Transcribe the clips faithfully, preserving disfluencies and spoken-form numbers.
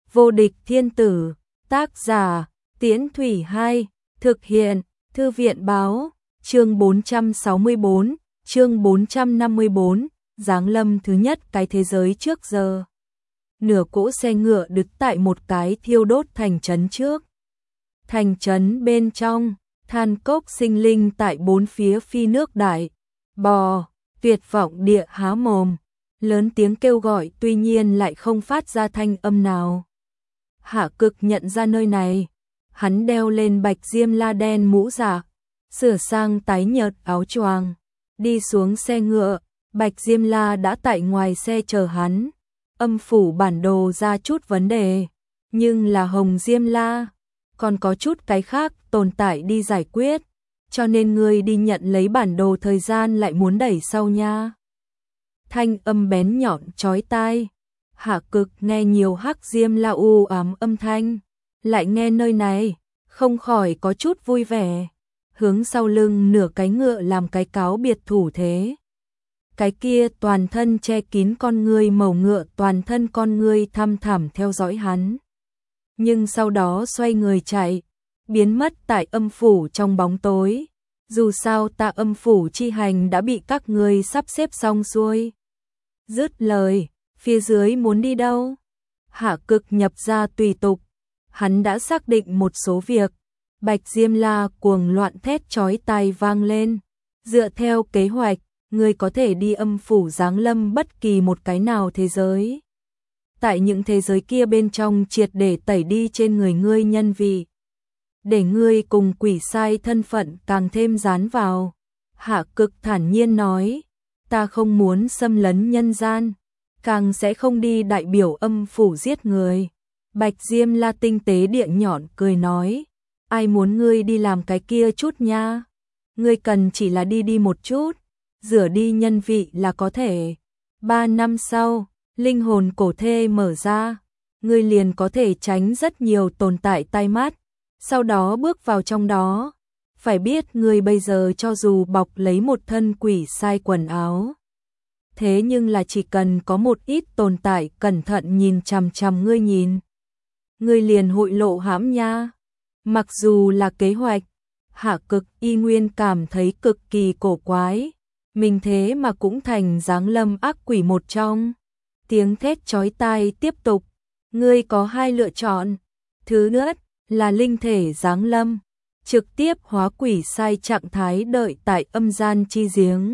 Vô địch thiên tử, tác giả, Tiễn Thủy Hai, thực hiện, Thư viện báo, chương bốn trăm sáu mươi bốn, chương bốn trăm năm mươi bốn, giáng lâm thứ nhất cái thế giới trước giờ. Nửa cỗ xe ngựa đứng tại một cái thiêu đốt thành trấn trước. Thành trấn bên trong, than cốc sinh linh tại bốn phía phi nước đại, bò, tuyệt vọng địa há mồm, lớn tiếng kêu gọi tuy nhiên lại không phát ra thanh âm nào. Hạ Cực nhận ra nơi này, hắn đeo lên bạch diêm la đen mũ giả, sửa sang tái nhợt áo choàng, đi xuống xe ngựa, bạch diêm la đã tại ngoài xe chờ hắn. Âm phủ bản đồ ra chút vấn đề, nhưng là hồng diêm la, còn có chút cái khác tồn tại đi giải quyết, cho nên ngươi đi nhận lấy bản đồ thời gian lại muốn đẩy sau nha. Thanh âm bén nhọn chói tai. Hạ Cực nghe nhiều hắc diêm la u ám âm thanh, lại nghe nơi này, không khỏi có chút vui vẻ, hướng sau lưng nửa cái ngựa làm cái cáo biệt thủ thế. Cái kia toàn thân che kín con ngươi màu ngựa toàn thân con ngươi thăm thẳm theo dõi hắn. Nhưng sau đó xoay người chạy, biến mất tại âm phủ trong bóng tối. Dù sao ta âm phủ chi hành đã bị các ngươi sắp xếp xong xuôi. Dứt lời, phía dưới muốn đi đâu? Hạ Cực nhập ra tùy tục. Hắn đã xác định một số việc. Bạch diêm la cuồng loạn thét chói tai vang lên. Dựa theo kế hoạch, ngươi có thể đi âm phủ giáng lâm bất kỳ một cái nào thế giới. Tại những thế giới kia bên trong triệt để tẩy đi trên người ngươi nhân vị. Để ngươi cùng quỷ sai thân phận càng thêm dán vào. Hạ Cực thản nhiên nói, ta không muốn xâm lấn nhân gian, càng sẽ không đi đại biểu âm phủ giết người. Bạch diêm la tinh tế địa nhọn cười nói, ai muốn ngươi đi làm cái kia chút nha. Ngươi cần chỉ là đi đi một chút, rửa đi nhân vị là có thể. Ba năm sau, linh hồn cổ thê mở ra, ngươi liền có thể tránh rất nhiều tồn tại tai mắt, sau đó bước vào trong đó. Phải biết ngươi bây giờ cho dù bọc lấy một thân quỷ sai quần áo, thế nhưng là chỉ cần có một ít tồn tại cẩn thận nhìn chằm chằm ngươi nhìn, ngươi liền hội lộ hãm nha. Mặc dù là kế hoạch, Hạ Cực y nguyên cảm thấy cực kỳ cổ quái. Mình thế mà cũng thành giáng lâm ác quỷ một trong. Tiếng thét chói tai tiếp tục. Ngươi có hai lựa chọn. Thứ nhất là linh thể giáng lâm, trực tiếp hóa quỷ sai trạng thái đợi tại âm gian chi giếng.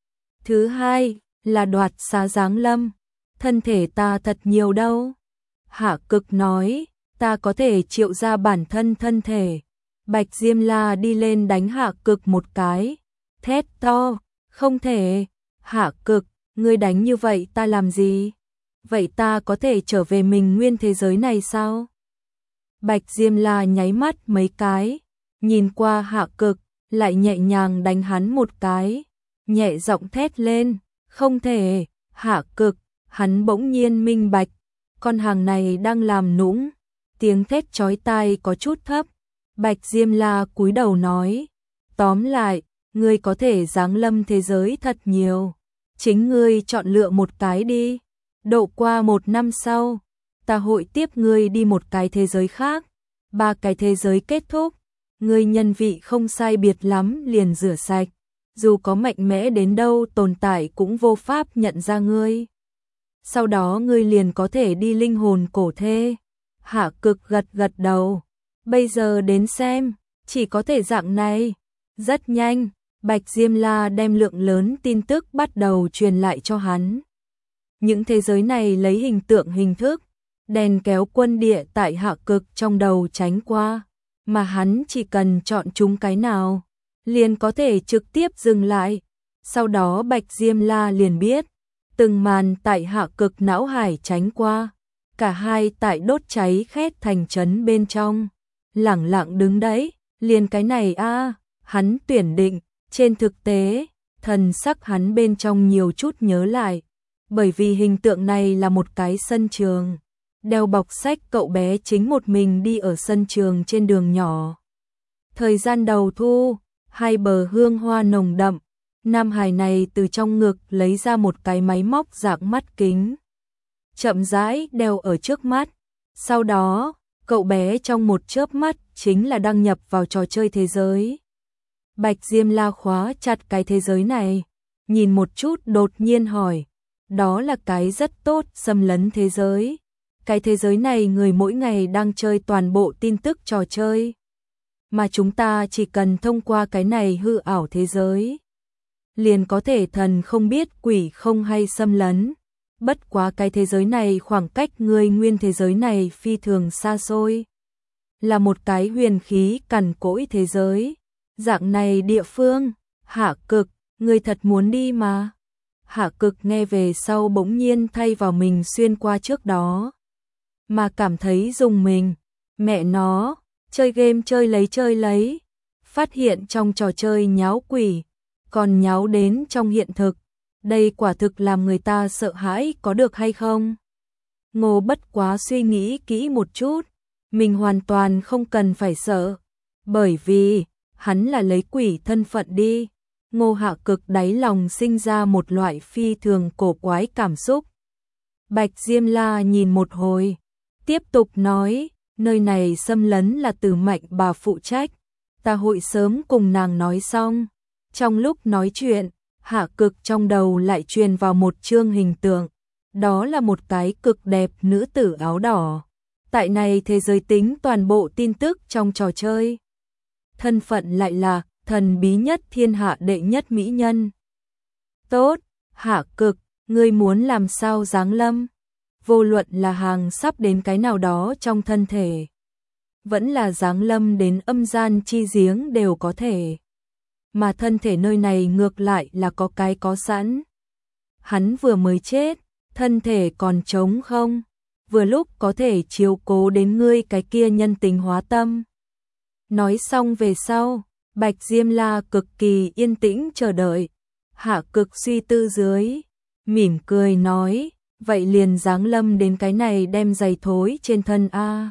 Thứ hai là đoạt xá giáng lâm. Thân thể ta thật nhiều đâu. Hạ Cực nói, ta có thể triệu ra bản thân thân thể. Bạch diêm la đi lên đánh Hạ Cực một cái, thét to, không thể. Hạ Cực, ngươi đánh như vậy ta làm gì? Vậy ta có thể trở về mình nguyên thế giới này sao? Bạch diêm la nháy mắt mấy cái, nhìn qua Hạ Cực, lại nhẹ nhàng đánh hắn một cái, nhẹ giọng thét lên, không thể. Hạ Cực, hắn bỗng nhiên minh bạch, con hàng này đang làm nũng. Tiếng thét chói tai có chút thấp. Bạch diêm la cúi đầu nói, tóm lại, ngươi có thể giáng lâm thế giới thật nhiều, chính ngươi chọn lựa một cái đi. Độ qua một năm sau, ta hội tiếp ngươi đi một cái thế giới khác. Ba cái thế giới kết thúc, ngươi nhân vị không sai biệt lắm liền rửa sạch, dù có mạnh mẽ đến đâu tồn tại cũng vô pháp nhận ra ngươi. Sau đó ngươi liền có thể đi linh hồn cổ thê. Hạ Cực gật gật đầu, bây giờ đến xem, chỉ có thể dạng này. Rất nhanh, Bạch diêm la đem lượng lớn tin tức bắt đầu truyền lại cho hắn. Những thế giới này lấy hình tượng hình thức, đèn kéo quân địa tại Hạ Cực trong đầu tránh qua, mà hắn chỉ cần chọn chúng cái nào, liền có thể trực tiếp dừng lại. Sau đó Bạch diêm la liền biết, từng màn tại Hạ Cực não hải tránh qua, cả hai tại đốt cháy khét thành trấn bên trong, lẳng lặng đứng đấy, liền cái này a, hắn tuyển định. Trên thực tế, thần sắc hắn bên trong nhiều chút nhớ lại, bởi vì hình tượng này là một cái sân trường, đeo bọc sách cậu bé chính một mình đi ở sân trường trên đường nhỏ. Thời gian đầu thu, hai bờ hương hoa nồng đậm, nam hài này từ trong ngực lấy ra một cái máy móc dạng mắt kính, chậm rãi đeo ở trước mắt, Sau đó, cậu bé trong một chớp mắt chính là đăng nhập vào trò chơi thế giới. Bạch Diêm La khóa chặt cái thế giới này, nhìn một chút đột nhiên hỏi, đó là cái rất tốt xâm lấn thế giới. Cái thế giới này người mỗi ngày đang chơi toàn bộ tin tức trò chơi. Mà chúng ta chỉ cần thông qua cái này hư ảo thế giới, liền có thể thần không biết quỷ không hay xâm lấn. Bất quá cái thế giới này khoảng cách người nguyên thế giới này phi thường xa xôi. Là một cái huyền khí cằn cỗi thế giới. Dạng này địa phương, Hạ Cực, người thật muốn đi mà. Hạ Cực nghe về sau bỗng nhiên thay vào mình xuyên qua trước đó. Mà cảm thấy dùng mình, mẹ nó, chơi game chơi lấy chơi lấy. Phát hiện trong trò chơi nháo quỷ, còn nháo đến trong hiện thực. Đây quả thực làm người ta sợ hãi có được hay không? Ngô Bất Quá suy nghĩ kỹ một chút, mình hoàn toàn không cần phải sợ, bởi vì hắn là lấy quỷ thân phận đi. Ngô Hạ Cực đáy lòng sinh ra một loại phi thường cổ quái cảm xúc. Bạch Diêm La nhìn một hồi, tiếp tục nói, nơi này xâm lấn là Từ Mạnh bà phụ trách, ta hội sớm cùng nàng nói xong. Trong lúc nói chuyện, Hạ Cực trong đầu lại truyền vào một chương hình tượng, đó là một cái cực đẹp nữ tử áo đỏ. Tại này thế giới tính toàn bộ tin tức trong trò chơi. Thân phận lại là thần bí nhất thiên hạ đệ nhất mỹ nhân. Tốt, Hạ Cực, ngươi muốn làm sao giáng lâm? Vô luận là hàng sắp đến cái nào đó trong thân thể, vẫn là giáng lâm đến âm gian chi giếng đều có thể. Mà thân thể nơi này ngược lại là có cái có sẵn. Hắn vừa mới chết, thân thể còn trống không, vừa lúc có thể chiếu cố đến ngươi cái kia nhân tính hóa tâm. Nói xong về sau, Bạch Diêm La cực kỳ yên tĩnh chờ đợi. Hạ Cực suy tư dưới, mỉm cười nói, vậy liền giáng lâm đến cái này đem giày thối trên thân a.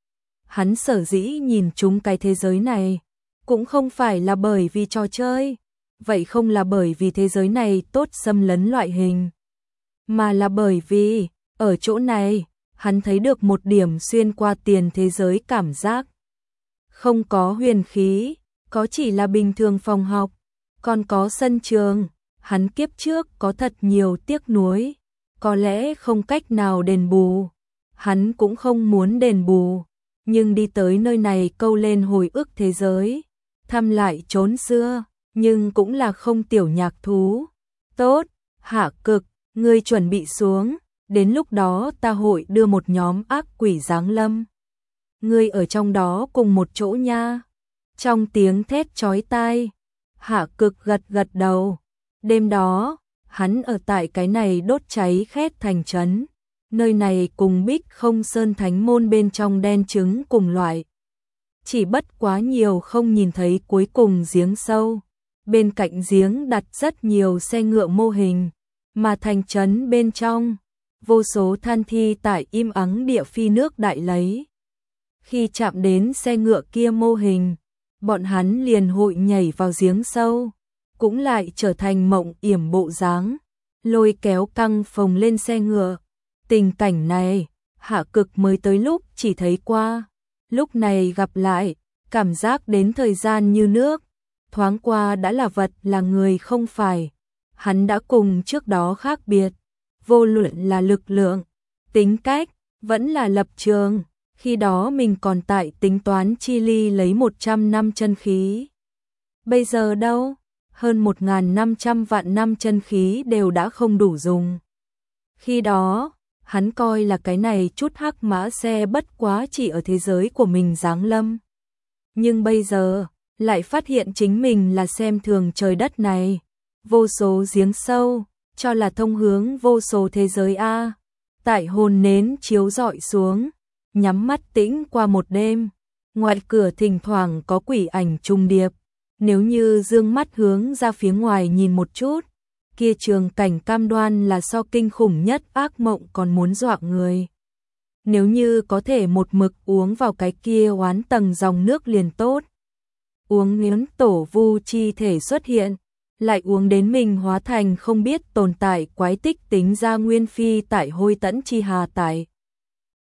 Hắn sở dĩ nhìn chúng cái thế giới này, cũng không phải là bởi vì trò chơi, vậy không là bởi vì thế giới này tốt xâm lấn loại hình, mà là bởi vì, ở chỗ này, hắn thấy được một điểm xuyên qua tiền thế giới cảm giác. Không có huyền khí, có chỉ là bình thường phòng học, còn có sân trường, hắn kiếp trước có thật nhiều tiếc nuối, có lẽ không cách nào đền bù, hắn cũng không muốn đền bù, nhưng đi tới nơi này câu lên hồi ức thế giới, thăm lại chốn xưa, nhưng cũng là không tiểu nhạc thú. Tốt, Hạ Cực, ngươi chuẩn bị xuống, đến lúc đó ta hội đưa một nhóm ác quỷ giáng lâm. Ngươi ở trong đó cùng một chỗ nha. Trong tiếng thét chói tai, Hạ Cực gật gật đầu. Đêm đó, hắn ở tại cái này đốt cháy khét thành trấn. Nơi này cùng Bích Không Sơn Thánh Môn bên trong đen trứng cùng loại. Chỉ bất quá nhiều không nhìn thấy cuối cùng giếng sâu. Bên cạnh giếng đặt rất nhiều xe ngựa mô hình, mà thành trấn bên trong, vô số than thi tại im ắng địa phi nước đại lấy. Khi chạm đến xe ngựa kia mô hình, bọn hắn liền hội nhảy vào giếng sâu, cũng lại trở thành mộng yểm bộ dáng, lôi kéo căng phồng lên xe ngựa. Tình cảnh này, Hạ Cực mới tới lúc chỉ thấy qua, lúc này gặp lại, cảm giác đến thời gian như nước, thoáng qua đã là vật là người không phải. Hắn đã cùng trước đó khác biệt, vô luận là lực lượng, tính cách, vẫn là lập trường. Khi đó mình còn tại tính toán chi ly lấy một trăm năm chân khí. Bây giờ đâu, hơn một nghìn năm trăm vạn năm chân khí đều đã không đủ dùng. Khi đó, hắn coi là cái này chút hắc mã xe bất quá chỉ ở thế giới của mình giáng lâm. Nhưng bây giờ, lại phát hiện chính mình là xem thường trời đất này. Vô số giếng sâu, cho là thông hướng vô số thế giới A. Tại hồn nến chiếu rọi xuống, nhắm mắt tĩnh qua một đêm, ngoài cửa thỉnh thoảng có quỷ ảnh trùng điệp, nếu như dương mắt hướng ra phía ngoài nhìn một chút, kia trường cảnh cam đoan là so kinh khủng nhất ác mộng còn muốn dọa người. Nếu như có thể một mực uống vào cái kia oán tầng dòng nước liền tốt. Uống miếng tổ vu chi thể xuất hiện, lại uống đến mình hóa thành không biết tồn tại quái tích tính ra nguyên phi tại hôi tẫn chi hà tại.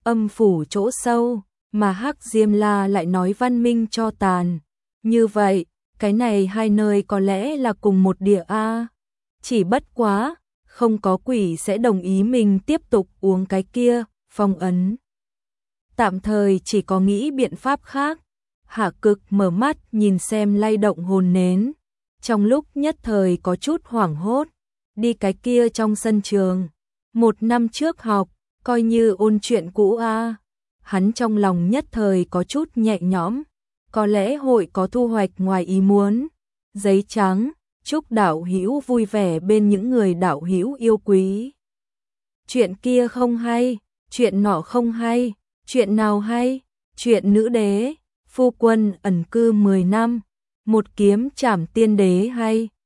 âm phủ chỗ sâu, mà Hắc Diêm La lại nói văn minh cho tàn. Như vậy, cái này hai nơi có lẽ là cùng một địa a. Chỉ bất quá, không có quỷ sẽ đồng ý mình tiếp tục uống cái kia, phong ấn. Tạm thời chỉ có nghĩ biện pháp khác. Hạ Cực mở mắt nhìn xem lay động hồn nến. Trong lúc nhất thời có chút hoảng hốt, đi cái kia trong sân trường. Một năm trước học, coi như ôn chuyện cũ a. Hắn trong lòng nhất thời có chút nhẹ nhõm, có lẽ hội có thu hoạch ngoài ý muốn. Giấy trắng, chúc đạo hữu vui vẻ bên những người đạo hữu yêu quý. Chuyện kia không hay, chuyện nọ không hay, chuyện nào hay? Chuyện nữ đế, phu quân ẩn cư mười năm, một kiếm trảm tiên đế hay.